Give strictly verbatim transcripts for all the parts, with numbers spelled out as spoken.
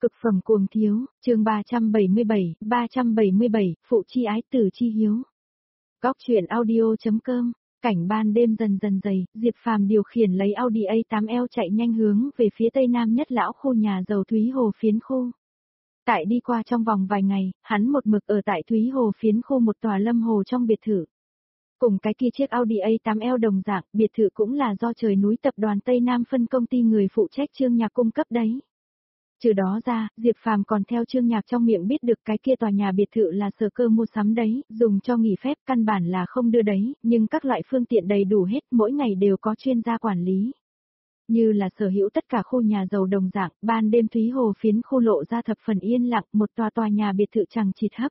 Cực phẩm cuồng thiếu, chương ba trăm bảy mươi bảy, ba trăm bảy mươi bảy, phụ chi ái tử chi hiếu. Góc truyện audio.com, cảnh ban đêm dần dần dày, Diệp Phàm điều khiển lấy Audi A tám L chạy nhanh hướng về phía tây nam nhất lão khu nhà giàu Thúy Hồ phiến khu. Tại đi qua trong vòng vài ngày, hắn một mực ở tại Thúy Hồ phiến khu một tòa lâm hồ trong biệt thự. Cùng cái kia chiếc Audi A tám L đồng dạng, biệt thự cũng là do Trời Núi Tập đoàn Tây Nam phân công ty người phụ trách Trương Nhạc cung cấp đấy. Trừ đó ra, Diệp Phàm còn theo Trương Nhạc trong miệng biết được cái kia tòa nhà biệt thự là Sở Cơ mua sắm đấy, dùng cho nghỉ phép căn bản là không đưa đấy, nhưng các loại phương tiện đầy đủ hết, mỗi ngày đều có chuyên gia quản lý. Như là sở hữu tất cả khu nhà giàu đồng dạng, ban đêm Thúy Hồ phiến khu lộ ra thập phần yên lặng, một tòa tòa nhà biệt thự chằng chịt hấp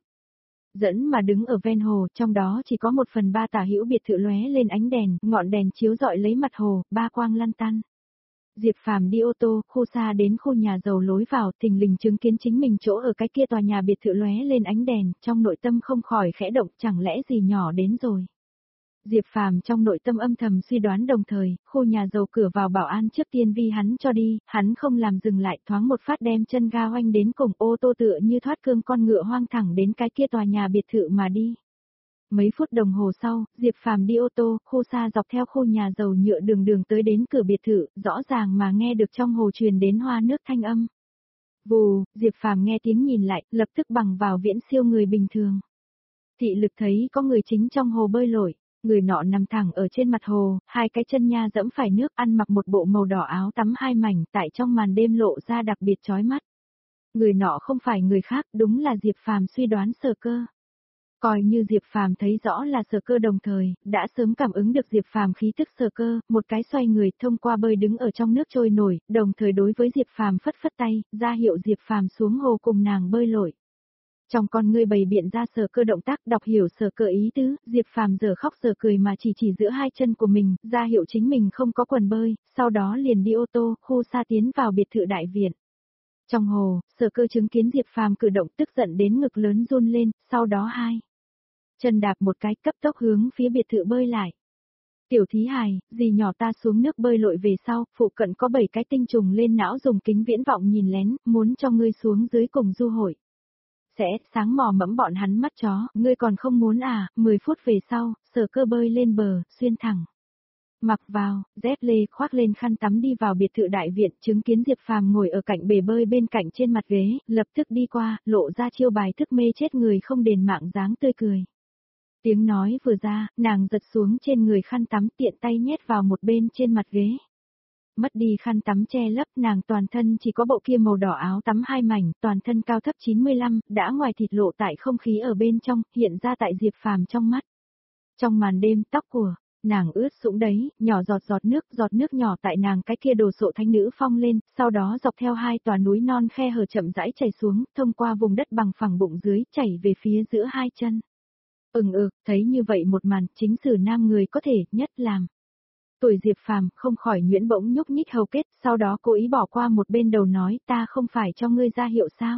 dẫn mà đứng ở ven hồ, trong đó chỉ có một phần ba tả hữu biệt thự lóe lên ánh đèn, ngọn đèn chiếu rọi lấy mặt hồ, ba quang lăn tăn. Diệp Phàm đi ô tô, khu xa đến khu nhà giàu lối vào, thình lình chứng kiến chính mình chỗ ở cái kia tòa nhà biệt thự lóe lên ánh đèn, trong nội tâm không khỏi khẽ động, chẳng lẽ gì nhỏ đến rồi. Diệp Phàm trong nội tâm âm thầm suy đoán, đồng thời, khu nhà giàu cửa vào bảo an trước tiên vi hắn cho đi, hắn không làm dừng lại, thoáng một phát đem chân ga oanh đến cùng, ô tô tựa như thoát cương con ngựa hoang thẳng đến cái kia tòa nhà biệt thự mà đi. Mấy phút đồng hồ sau, Diệp Phàm đi ô tô, khu xa dọc theo khu nhà giàu nhựa đường đường tới đến cửa biệt thự, rõ ràng mà nghe được trong hồ truyền đến hoa nước thanh âm. Vù, Diệp Phàm nghe tiếng nhìn lại, lập tức bằng vào viễn siêu người bình thường. Thị lực thấy có người chính trong hồ bơi lội, người nọ nằm thẳng ở trên mặt hồ, hai cái chân nha dẫm phải nước, ăn mặc một bộ màu đỏ áo tắm hai mảnh, tại trong màn đêm lộ ra đặc biệt chói mắt. Người nọ không phải người khác, đúng là Diệp Phàm suy đoán Sở Cơ. Coi như Diệp Phàm thấy rõ là Sở Cơ, đồng thời, đã sớm cảm ứng được Diệp Phàm khí tức Sở Cơ, một cái xoay người thông qua bơi đứng ở trong nước trôi nổi, đồng thời đối với Diệp Phàm phất phất tay, ra hiệu Diệp Phàm xuống hồ cùng nàng bơi lội. Trong con ngươi bày biện ra Sở Cơ động tác, đọc hiểu Sở Cơ ý tứ, Diệp Phàm giờ khóc giờ cười mà chỉ chỉ giữa hai chân của mình, ra hiệu chính mình không có quần bơi, sau đó liền đi ô tô, khu xa tiến vào biệt thự đại viện. Trong hồ, Sở Cơ chứng kiến Diệp Phàm cử động tức giận đến ngực lớn run lên, sau đó hai chân đạp một cái cấp tốc hướng phía biệt thự bơi lại. Tiểu thí hài, dì nhỏ ta xuống nước bơi lội về sau, phụ cận có bảy cái tinh trùng lên não dùng kính viễn vọng nhìn lén, muốn cho ngươi xuống dưới cùng du hội. Sẽ, sáng mò mẫm bọn hắn mắt chó, ngươi còn không muốn à, mười phút về sau, Sở Cơ bơi lên bờ, xuyên thẳng. Mặc vào, dép lê khoác lên khăn tắm đi vào biệt thự đại viện, chứng kiến Diệp Phàm ngồi ở cạnh bể bơi bên cạnh trên mặt ghế, lập tức đi qua, lộ ra chiêu bài thức mê chết người không đền mạng dáng tươi cười. Tiếng nói vừa ra, nàng giật xuống trên người khăn tắm, tiện tay nhét vào một bên trên mặt ghế. Mất đi khăn tắm che lấp, nàng toàn thân chỉ có bộ kia màu đỏ áo tắm hai mảnh, toàn thân cao thấp chín mươi lăm, đã ngoài thịt lộ tại không khí ở bên trong, hiện ra tại Diệp Phàm trong mắt. Trong màn đêm, tóc của nàng ướt sũng đấy, nhỏ giọt giọt nước, giọt nước nhỏ tại nàng cái kia đồ sộ thánh nữ phong lên, sau đó dọc theo hai tòa núi non khe hở chậm rãi chảy xuống, thông qua vùng đất bằng phẳng bụng dưới, chảy về phía giữa hai chân. Ừng ực, thấy như vậy một màn, chính sử nam người có thể, nhất làm. Tuổi Diệp Phàm không khỏi nhuyễn bỗng nhúc nhích hầu kết, sau đó cố ý bỏ qua một bên đầu nói, ta không phải cho ngươi ra hiệu sao?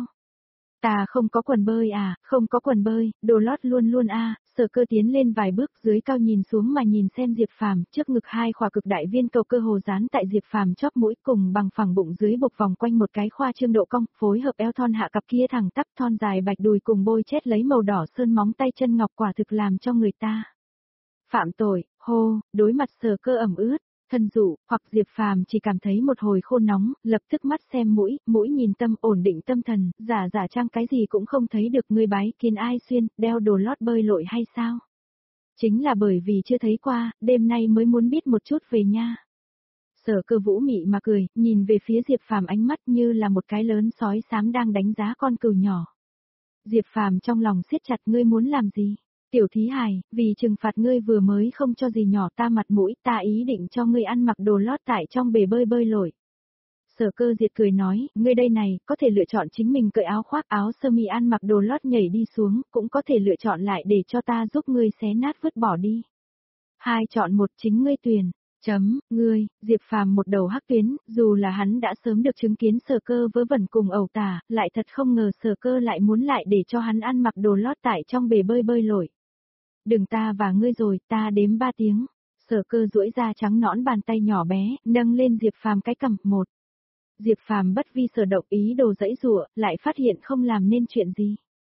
Ta không có quần bơi à, không có quần bơi, đồ lót luôn luôn a. Sở Cơ tiến lên vài bước, dưới cao nhìn xuống mà nhìn xem Diệp Phàm, trước ngực hai khỏa cực đại viên cầu cơ hồ dán tại Diệp Phàm chóp mũi, cùng bằng phẳng bụng dưới bộc vòng quanh một cái khoa trương độ cong, phối hợp eo thon hạ cặp kia thẳng tắp thon dài bạch đùi cùng bôi chét lấy màu đỏ sơn móng tay chân ngọc, quả thực làm cho người ta phạm tội. Hô, đối mặt Sở Cơ ẩm ướt, thân dụ, hoặc Diệp Phàm chỉ cảm thấy một hồi khô nóng, lập tức mắt xem mũi, mũi nhìn tâm, ổn định tâm thần, giả giả trang cái gì cũng không thấy được, ngươi bái kiến ai xuyên, đeo đồ lót bơi lội hay sao? Chính là bởi vì chưa thấy qua, đêm nay mới muốn biết một chút về nha. Sở Cơ vũ mị mà cười, nhìn về phía Diệp Phàm, ánh mắt như là một cái lớn sói xám đang đánh giá con cừu nhỏ. Diệp Phàm trong lòng siết chặt, ngươi muốn làm gì? Tiểu thí hài, vì trừng phạt ngươi vừa mới không cho gì nhỏ ta mặt mũi, ta ý định cho ngươi ăn mặc đồ lót tại trong bể bơi bơi lội. Sở Cơ diệt cười nói, ngươi đây này, có thể lựa chọn chính mình cởi áo khoác áo sơ mi ăn mặc đồ lót nhảy đi xuống, cũng có thể lựa chọn lại để cho ta giúp ngươi xé nát vứt bỏ đi. Hai chọn một, chính ngươi tuyển. Chấm, ngươi, Diệp Phàm một đầu hắc tuyến, dù là hắn đã sớm được chứng kiến Sở Cơ vớ vẩn cùng ẩu tả, lại thật không ngờ Sở Cơ lại muốn lại để cho hắn ăn mặc đồ lót tại trong bể bơi bơi lội. Đừng ta và ngươi rồi, ta đếm ba tiếng. Sở Cơ duỗi ra trắng nõn bàn tay nhỏ bé, nâng lên Diệp Phàm cái cằm, một, Diệp Phàm bất vi sở động ý đồ giãy giụa, lại phát hiện không làm nên chuyện gì.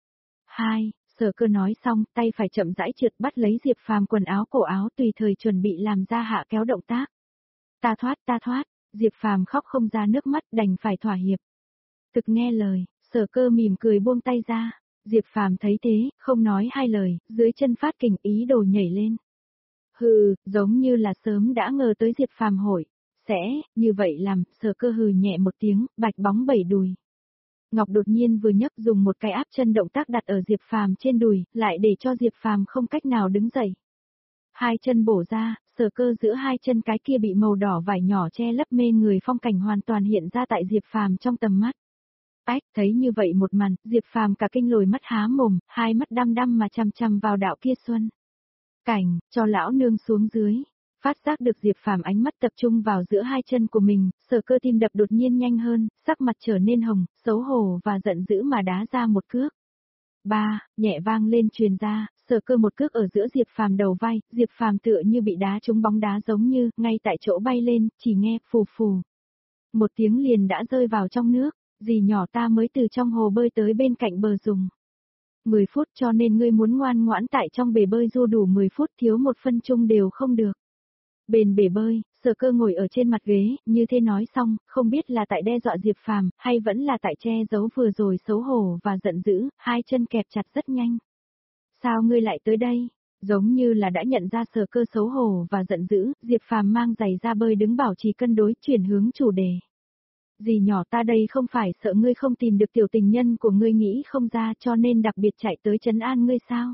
Hai, Sở Cơ nói xong, tay phải chậm rãi trượt bắt lấy Diệp Phàm quần áo cổ áo tùy thời chuẩn bị làm ra hạ kéo động tác. Ta thoát, ta thoát, Diệp Phàm khóc không ra nước mắt đành phải thỏa hiệp. Thực nghe lời, Sở Cơ mỉm cười buông tay ra. Diệp Phàm thấy thế, không nói hai lời, dưới chân phát kình ý đồ nhảy lên. Hừ, giống như là sớm đã ngờ tới Diệp Phàm hội. Sẽ, như vậy làm, Sở Cơ hừ nhẹ một tiếng, bạch bóng bảy đùi. Ngọc đột nhiên vừa nhấc dùng một cái áp chân động tác đặt ở Diệp Phàm trên đùi, lại để cho Diệp Phàm không cách nào đứng dậy. Hai chân bổ ra, Sở Cơ giữa hai chân cái kia bị màu đỏ vải nhỏ che lấp mê người phong cảnh hoàn toàn hiện ra tại Diệp Phàm trong tầm mắt. Ách, thấy như vậy một màn, Diệp Phàm cả kinh lồi mắt há mồm, hai mắt đăm đăm mà chằm chằm vào đạo kia xuân. Cảnh, cho lão nương xuống dưới. Phát giác được Diệp Phàm ánh mắt tập trung vào giữa hai chân của mình, Sở Cơ tim đập đột nhiên nhanh hơn, sắc mặt trở nên hồng, xấu hổ và giận dữ mà đá ra một cước. Ba, nhẹ vang lên truyền ra, Sở Cơ một cước ở giữa Diệp Phàm đầu vai, Diệp Phàm tựa như bị đá trúng bóng đá giống như, ngay tại chỗ bay lên, chỉ nghe phù phù. Một tiếng liền đã rơi vào trong nước, dì nhỏ ta mới từ trong hồ bơi tới bên cạnh bờ dùng. mười phút cho nên ngươi muốn ngoan ngoãn tại trong bể bơi du đủ mười phút thiếu một phân chung đều không được. Bên bể bơi, Sở Cơ ngồi ở trên mặt ghế, như thế nói xong, không biết là tại đe dọa Diệp Phàm, hay vẫn là tại che giấu vừa rồi xấu hổ và giận dữ, hai chân kẹp chặt rất nhanh. Sao ngươi lại tới đây? Giống như là đã nhận ra Sở Cơ xấu hổ và giận dữ, Diệp Phàm mang giày ra bơi đứng bảo trì cân đối, chuyển hướng chủ đề. Dì nhỏ ta đây không phải sợ ngươi không tìm được tiểu tình nhân của ngươi nghĩ không ra cho nên đặc biệt chạy tới trấn an ngươi sao?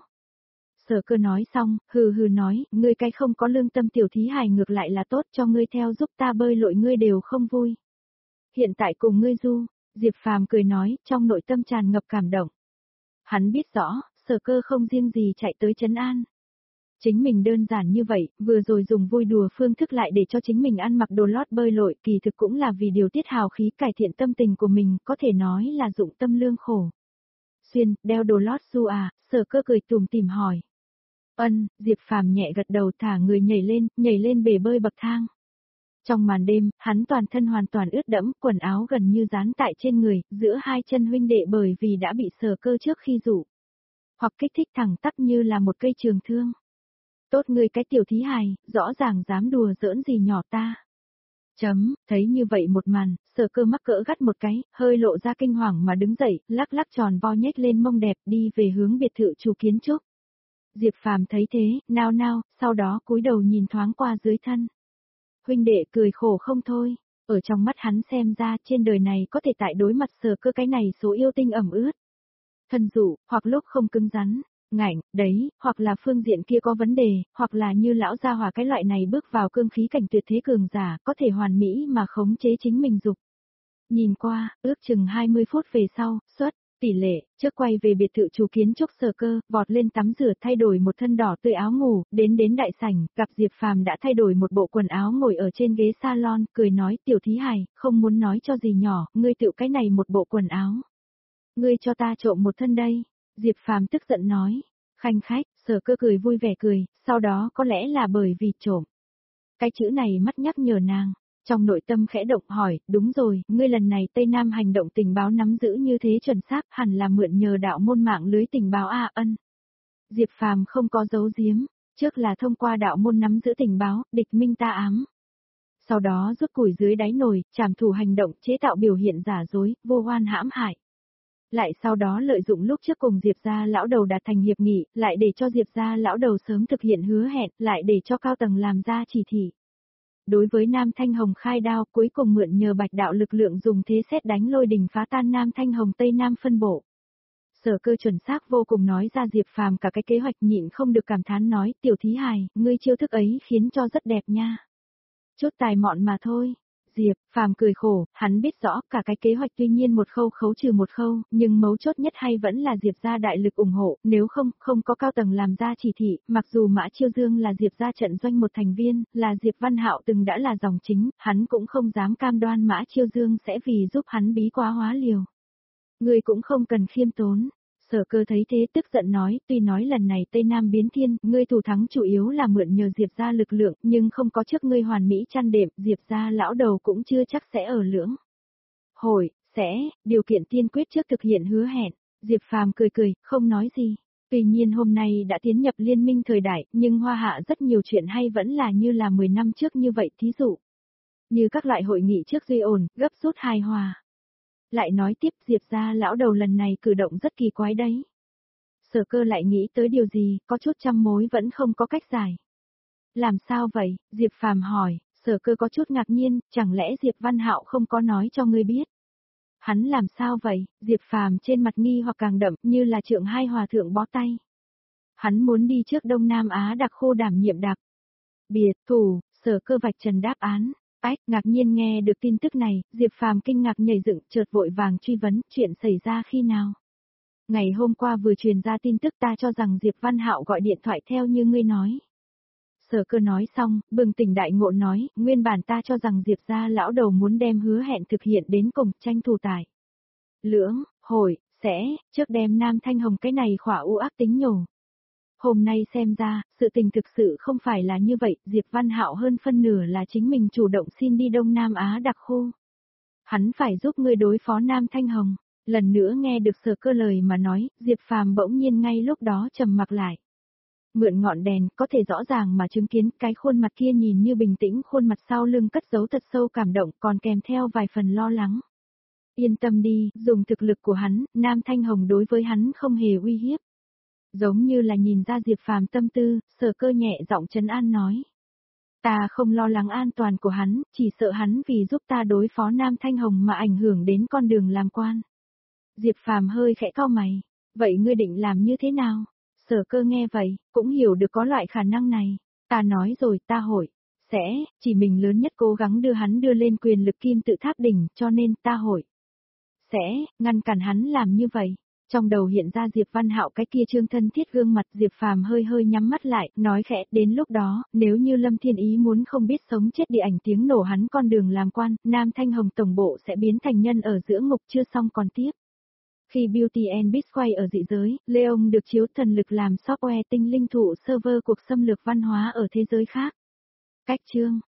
Sở Cơ nói xong, hừ hừ nói, ngươi cái không có lương tâm tiểu thí hài ngược lại là tốt cho ngươi theo giúp ta bơi lội ngươi đều không vui. Hiện tại cùng ngươi du, Diệp Phàm cười nói, trong nội tâm tràn ngập cảm động. Hắn biết rõ, Sở Cơ không riêng gì chạy tới trấn an. Chính mình đơn giản như vậy, vừa rồi dùng vui đùa phương thức lại để cho chính mình ăn mặc đồ lót bơi lội, kỳ thực cũng là vì điều tiết hào khí cải thiện tâm tình của mình, có thể nói là dụng tâm lương khổ. Xuyên, đeo đồ lót du à, Sở Cơ cười tùm tìm hỏi. Ân, Diệp Phàm nhẹ gật đầu thả người nhảy lên, nhảy lên bể bơi bậc thang. Trong màn đêm, hắn toàn thân hoàn toàn ướt đẫm, quần áo gần như dán tại trên người, giữa hai chân huynh đệ bởi vì đã bị Sở Cơ trước khi dụ. Hoặc kích thích thẳng tắp như là một cây trường thương. Tốt ngươi cái tiểu thí hài, rõ ràng dám đùa giỡn gì nhỏ ta. Chấm, thấy như vậy một màn, Sở Cơ mắc cỡ gắt một cái, hơi lộ ra kinh hoàng mà đứng dậy, lắc lắc tròn vo nhếch lên mông đẹp đi về hướng biệt thự chủ kiến trúc. Diệp Phàm thấy thế, nao nao, sau đó cúi đầu nhìn thoáng qua dưới thân. Huynh đệ cười khổ không thôi, ở trong mắt hắn xem ra trên đời này có thể tại đối mặt Sở Cơ cái này số yêu tinh ẩm ướt. Thân dụ, hoặc lúc không cứng rắn, ngạnh, đấy, hoặc là phương diện kia có vấn đề, hoặc là như lão gia hỏa cái loại này bước vào cương khí cảnh tuyệt thế cường giả, có thể hoàn mỹ mà khống chế chính mình dục. Nhìn qua, ước chừng hai mươi phút về sau, xuất, tỷ lệ, trước quay về biệt thự chủ kiến trúc Sở Cơ, vọt lên tắm rửa thay đổi một thân đỏ tươi áo ngủ, đến đến đại sảnh, gặp Diệp Phàm đã thay đổi một bộ quần áo ngồi ở trên ghế salon, cười nói tiểu thí hài, không muốn nói cho gì nhỏ, ngươi tự cái này một bộ quần áo. Ngươi cho ta trộm một thân đây. Diệp Phàm tức giận nói, khanh khách, Sở Cơ cười vui vẻ cười, sau đó có lẽ là bởi vì trộm. Cái chữ này mắt nhắc nhở nàng, trong nội tâm khẽ động hỏi, đúng rồi, ngươi lần này Tây Nam hành động tình báo nắm giữ như thế chuẩn xác, hẳn là mượn nhờ đạo môn mạng lưới tình báo a ân. Diệp Phàm không có giấu giếm, trước là thông qua đạo môn nắm giữ tình báo, địch minh ta ám. Sau đó rút củi dưới đáy nồi, trảm thủ hành động, chế tạo biểu hiện giả dối, vô oan hãm hại. Lại sau đó lợi dụng lúc trước cùng Diệp gia lão đầu đạt thành hiệp nghị, lại để cho Diệp gia lão đầu sớm thực hiện hứa hẹn, lại để cho cao tầng làm ra chỉ thị. Đối với Nam Thanh Hồng khai đao, cuối cùng mượn nhờ bạch đạo lực lượng dùng thế xét đánh lôi đình phá tan Nam Thanh Hồng Tây Nam phân bộ. Sở Cơ chuẩn xác vô cùng nói ra Diệp Phàm cả cái kế hoạch, nhịn không được cảm thán nói, tiểu thí hài, ngươi chiêu thức ấy khiến cho rất đẹp nha. Chút tài mọn mà thôi. Diệp Phàm cười khổ, hắn biết rõ cả cái kế hoạch tuy nhiên một khâu khấu trừ một khâu, nhưng mấu chốt nhất hay vẫn là Diệp gia đại lực ủng hộ, nếu không, không có cao tầng làm ra chỉ thị, mặc dù Mã Chiêu Dương là Diệp gia trận doanh một thành viên, là Diệp Văn Hạo từng đã là dòng chính, hắn cũng không dám cam đoan Mã Chiêu Dương sẽ vì giúp hắn bí quá hóa liều. Người cũng không cần khiêm tốn. Sở Cơ thấy thế tức giận nói, tuy nói lần này Tây Nam biến thiên, ngươi thủ thắng chủ yếu là mượn nhờ Diệp gia lực lượng, nhưng không có trước ngươi hoàn mỹ chăn đệm, Diệp gia lão đầu cũng chưa chắc sẽ ở lưỡng. hội, sẽ, điều kiện tiên quyết trước thực hiện hứa hẹn. Diệp Phàm cười cười, không nói gì. Tuy nhiên hôm nay đã tiến nhập liên minh thời đại, nhưng Hoa Hạ rất nhiều chuyện hay vẫn là như là mười năm trước như vậy, thí dụ. Như các loại hội nghị trước duy ổn, gấp rút hài hòa. Lại nói tiếp, Diệp gia lão đầu lần này cử động rất kỳ quái đấy. Sở Cơ lại nghĩ tới điều gì, có chút trăm mối vẫn không có cách giải. Làm sao vậy? Diệp Phàm hỏi. Sở Cơ có chút ngạc nhiên, chẳng lẽ Diệp Văn Hạo không có nói cho ngươi biết? Hắn làm sao vậy? Diệp Phàm trên mặt nghi hoặc càng đậm, như là trượng hai hòa thượng bó tay. Hắn muốn đi trước Đông Nam Á đặc khu đảm nhiệm đặc biệt thủ. Sở Cơ vạch trần đáp án. Ách, ngạc nhiên nghe được tin tức này, Diệp Phàm kinh ngạc nhảy dựng, chợt vội vàng truy vấn, chuyện xảy ra khi nào? Ngày hôm qua vừa truyền ra tin tức, ta cho rằng Diệp Văn Hạo gọi điện thoại theo như ngươi nói. Sở Cơ nói xong, bừng tỉnh đại ngộ nói, nguyên bản ta cho rằng Diệp gia lão đầu muốn đem hứa hẹn thực hiện đến cùng, tranh thủ tài. Lưỡng, hội, sẽ, trước đem Nam Thanh Hồng cái này khỏa u ác tính nhổ. Hôm nay xem ra, sự tình thực sự không phải là như vậy, Diệp Văn Hạo hơn phân nửa là chính mình chủ động xin đi Đông Nam Á đặc khu. Hắn phải giúp ngươi đối phó Nam Thanh Hồng. Lần nữa nghe được Sở Cơ lời mà nói, Diệp Phàm bỗng nhiên ngay lúc đó trầm mặc lại. Mượn ngọn đèn, có thể rõ ràng mà chứng kiến cái khuôn mặt kia nhìn như bình tĩnh, khuôn mặt sau lưng cất giấu thật sâu cảm động, còn kèm theo vài phần lo lắng. Yên tâm đi, dùng thực lực của hắn, Nam Thanh Hồng đối với hắn không hề uy hiếp. Giống như là nhìn ra Diệp Phàm tâm tư, Sở Cơ nhẹ giọng trấn an nói. Ta không lo lắng an toàn của hắn, chỉ sợ hắn vì giúp ta đối phó Nam Thanh Hồng mà ảnh hưởng đến con đường làm quan. Diệp Phàm hơi khẽ cau mày. Vậy ngươi định làm như thế nào? Sở Cơ nghe vậy, cũng hiểu được có loại khả năng này. Ta nói rồi, ta hội. Sẽ, chỉ mình lớn nhất cố gắng đưa hắn đưa lên quyền lực kim tự tháp đỉnh, cho nên ta hội. Sẽ, ngăn cản hắn làm như vậy. Trong đầu hiện ra Diệp Văn Hạo cái kia trương thân thiết gương mặt, Diệp Phàm hơi hơi nhắm mắt lại, nói khẽ, đến lúc đó, nếu như Lâm Thiên Ý muốn không biết sống chết đi ảnh tiếng nổ hắn con đường làm quan, Nam Thanh Hồng tổng bộ sẽ biến thành nhân ở giữa ngục chưa xong còn tiếp. Khi Beauty and Beast quay ở dị giới, Leon được chiếu thần lực làm software tinh linh thụ server cuộc xâm lược văn hóa ở thế giới khác. Cách chương